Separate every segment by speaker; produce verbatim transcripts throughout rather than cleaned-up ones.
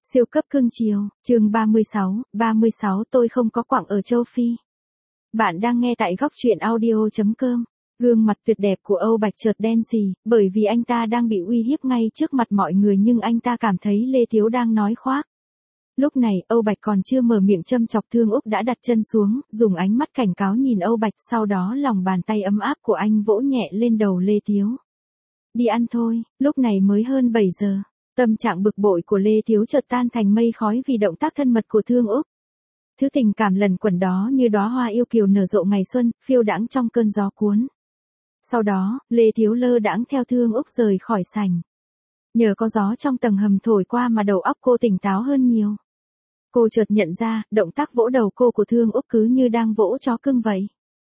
Speaker 1: Siêu cấp cưng chiều, chương ba mươi sáu, ba mươi sáu tôi không có quặng ở châu Phi. Bạn đang nghe tại góc truyện audio.com. Gương mặt tuyệt đẹp của Âu Bạch chợt đen xì, bởi vì anh ta đang bị uy hiếp ngay trước mặt mọi người nhưng anh ta cảm thấy Lê Thiếu đang nói khoác. Lúc này Âu Bạch còn chưa mở miệng châm chọc Thương Úc đã đặt chân xuống, dùng ánh mắt cảnh cáo nhìn Âu Bạch, sau đó lòng bàn tay ấm áp của anh vỗ nhẹ lên đầu Lê Thiếu. Đi ăn thôi, lúc này mới hơn bảy giờ. Tâm trạng bực bội của Lê Thiếu chợt tan thành mây khói vì động tác thân mật của Thương Úc. Thứ tình cảm lần quẩn đó như đóa hoa yêu kiều nở rộ ngày xuân, phiêu đãng trong cơn gió cuốn. Sau đó, Lê Thiếu lơ đãng theo Thương Úc rời khỏi sảnh. Nhờ có gió trong tầng hầm thổi qua mà đầu óc cô tỉnh táo hơn nhiều. Cô chợt nhận ra, động tác vỗ đầu cô của Thương Úc cứ như đang vỗ chó cưng vậy.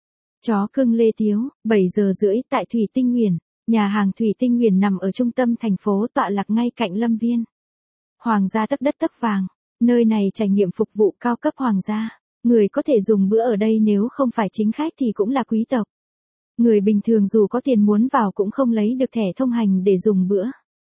Speaker 1: Chó cưng Lê Thiếu, bảy giờ rưỡi tại Thủy Tinh Nguyền. Nhà hàng Thủy Tinh Nguyền nằm ở trung tâm thành phố, tọa lạc ngay cạnh Lâm Viên. Hoàng gia tấc đất tấc vàng, nơi này trải nghiệm phục vụ cao cấp hoàng gia. Người có thể dùng bữa ở đây nếu không phải chính khách thì cũng là quý tộc. Người bình thường dù có tiền muốn vào cũng không lấy được thẻ thông hành để dùng bữa.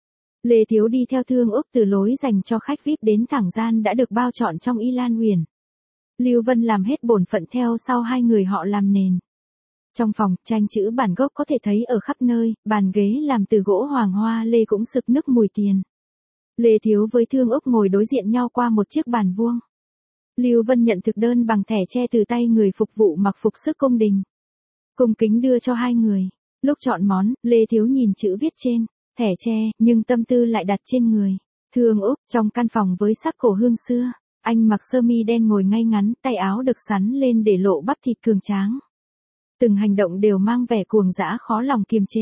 Speaker 1: Lê Thiếu đi theo Thương Úc từ lối dành cho khách vi ai pi đến thẳng gian đã được bao trọn trong Y Lan Huyền. Lưu Vân làm hết bổn phận theo sau hai người họ làm nền. Trong phòng, tranh chữ bản gốc có thể thấy ở khắp nơi, bàn ghế làm từ gỗ hoàng hoa lê cũng sực nức mùi tiền. Lê Thiếu với Thương Úc ngồi đối diện nhau qua một chiếc bàn vuông. Lưu Vân nhận thực đơn bằng thẻ tre từ tay người phục vụ mặc phục sức cung đình. Cung kính đưa cho hai người. Lúc chọn món, Lê Thiếu nhìn chữ viết trên thẻ tre, nhưng tâm tư lại đặt trên người Thương Úc. Trong căn phòng với sắc cổ hương xưa, anh mặc sơ mi đen ngồi ngay ngắn, tay áo được xắn lên để lộ bắp thịt cường tráng. Từng hành động đều mang vẻ cuồng dã khó lòng kiềm chế.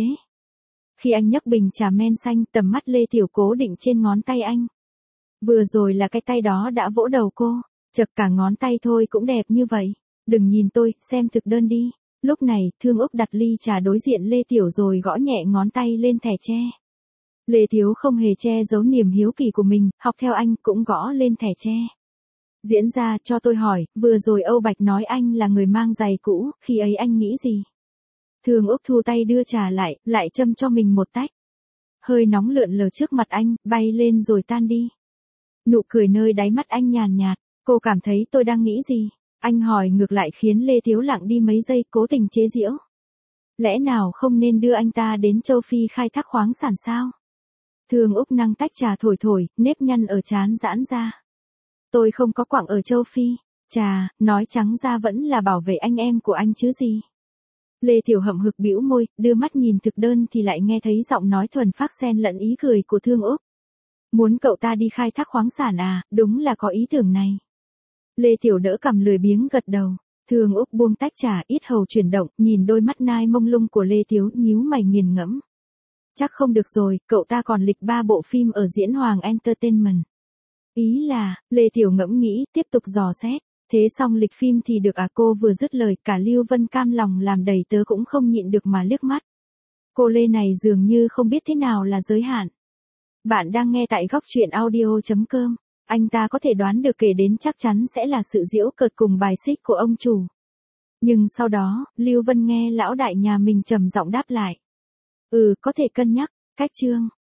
Speaker 1: Khi anh nhấc bình trà men xanh, tầm mắt Lê Tiểu cố định trên ngón tay anh. Vừa rồi là cái tay đó đã vỗ đầu cô, chật cả ngón tay thôi cũng đẹp như vậy. Đừng nhìn tôi, xem thực đơn đi. Lúc này, Thương Úc đặt ly trà đối diện Lê Tiểu rồi gõ nhẹ ngón tay lên thẻ tre. Lê Thiếu không hề che giấu niềm hiếu kỳ của mình, học theo anh cũng gõ lên thẻ tre. Diễn ra, cho tôi hỏi, vừa rồi Âu Bạch nói anh là người mang giày cũ, khi ấy anh nghĩ gì? Thương Úc thu tay đưa trà lại, lại châm cho mình một tách. Hơi nóng lượn lờ trước mặt anh, bay lên rồi tan đi. Nụ cười nơi đáy mắt anh nhàn nhạt, cô cảm thấy tôi đang nghĩ gì? Anh hỏi ngược lại khiến Lê Thiếu lặng đi mấy giây, cố tình chế giễu. Lẽ nào không nên đưa anh ta đến châu Phi khai thác khoáng sản sao? Thương Úc nâng tách trà thổi thổi, nếp nhăn ở trán giãn ra. Tôi không có quặng ở châu Phi. Chà, nói trắng ra vẫn là bảo vệ anh em của anh chứ gì. Lê Tiểu hậm hực bĩu môi, đưa mắt nhìn thực đơn thì lại nghe thấy giọng nói thuần phác xen lẫn ý cười của Thương Úc. Muốn cậu ta đi khai thác khoáng sản à, đúng là có ý tưởng này. Lê Tiểu đỡ cằm lười biếng gật đầu. Thương Úc buông tách trà, ít hầu chuyển động, nhìn đôi mắt nai mông lung của Lê Thiếu, nhíu mày nghiền ngẫm. Chắc không được rồi, cậu ta còn lịch ba bộ phim ở Diễn Hoàng Entertainment. Ý là, Lê Tiểu ngẫm nghĩ, tiếp tục dò xét. Thế xong lịch phim thì được à? Cô vừa dứt lời, cả Lưu Vân cam lòng làm đầy tớ cũng không nhịn được mà liếc mắt. Cô Lê này dường như không biết thế nào là giới hạn. Bạn đang nghe tại góc truyện audio.com. Anh ta có thể đoán được kể đến chắc chắn sẽ là sự giễu cợt cùng bài xích của ông chủ. Nhưng sau đó, Lưu Vân nghe lão đại nhà mình trầm giọng đáp lại. Ừ, có thể cân nhắc. Cách chương.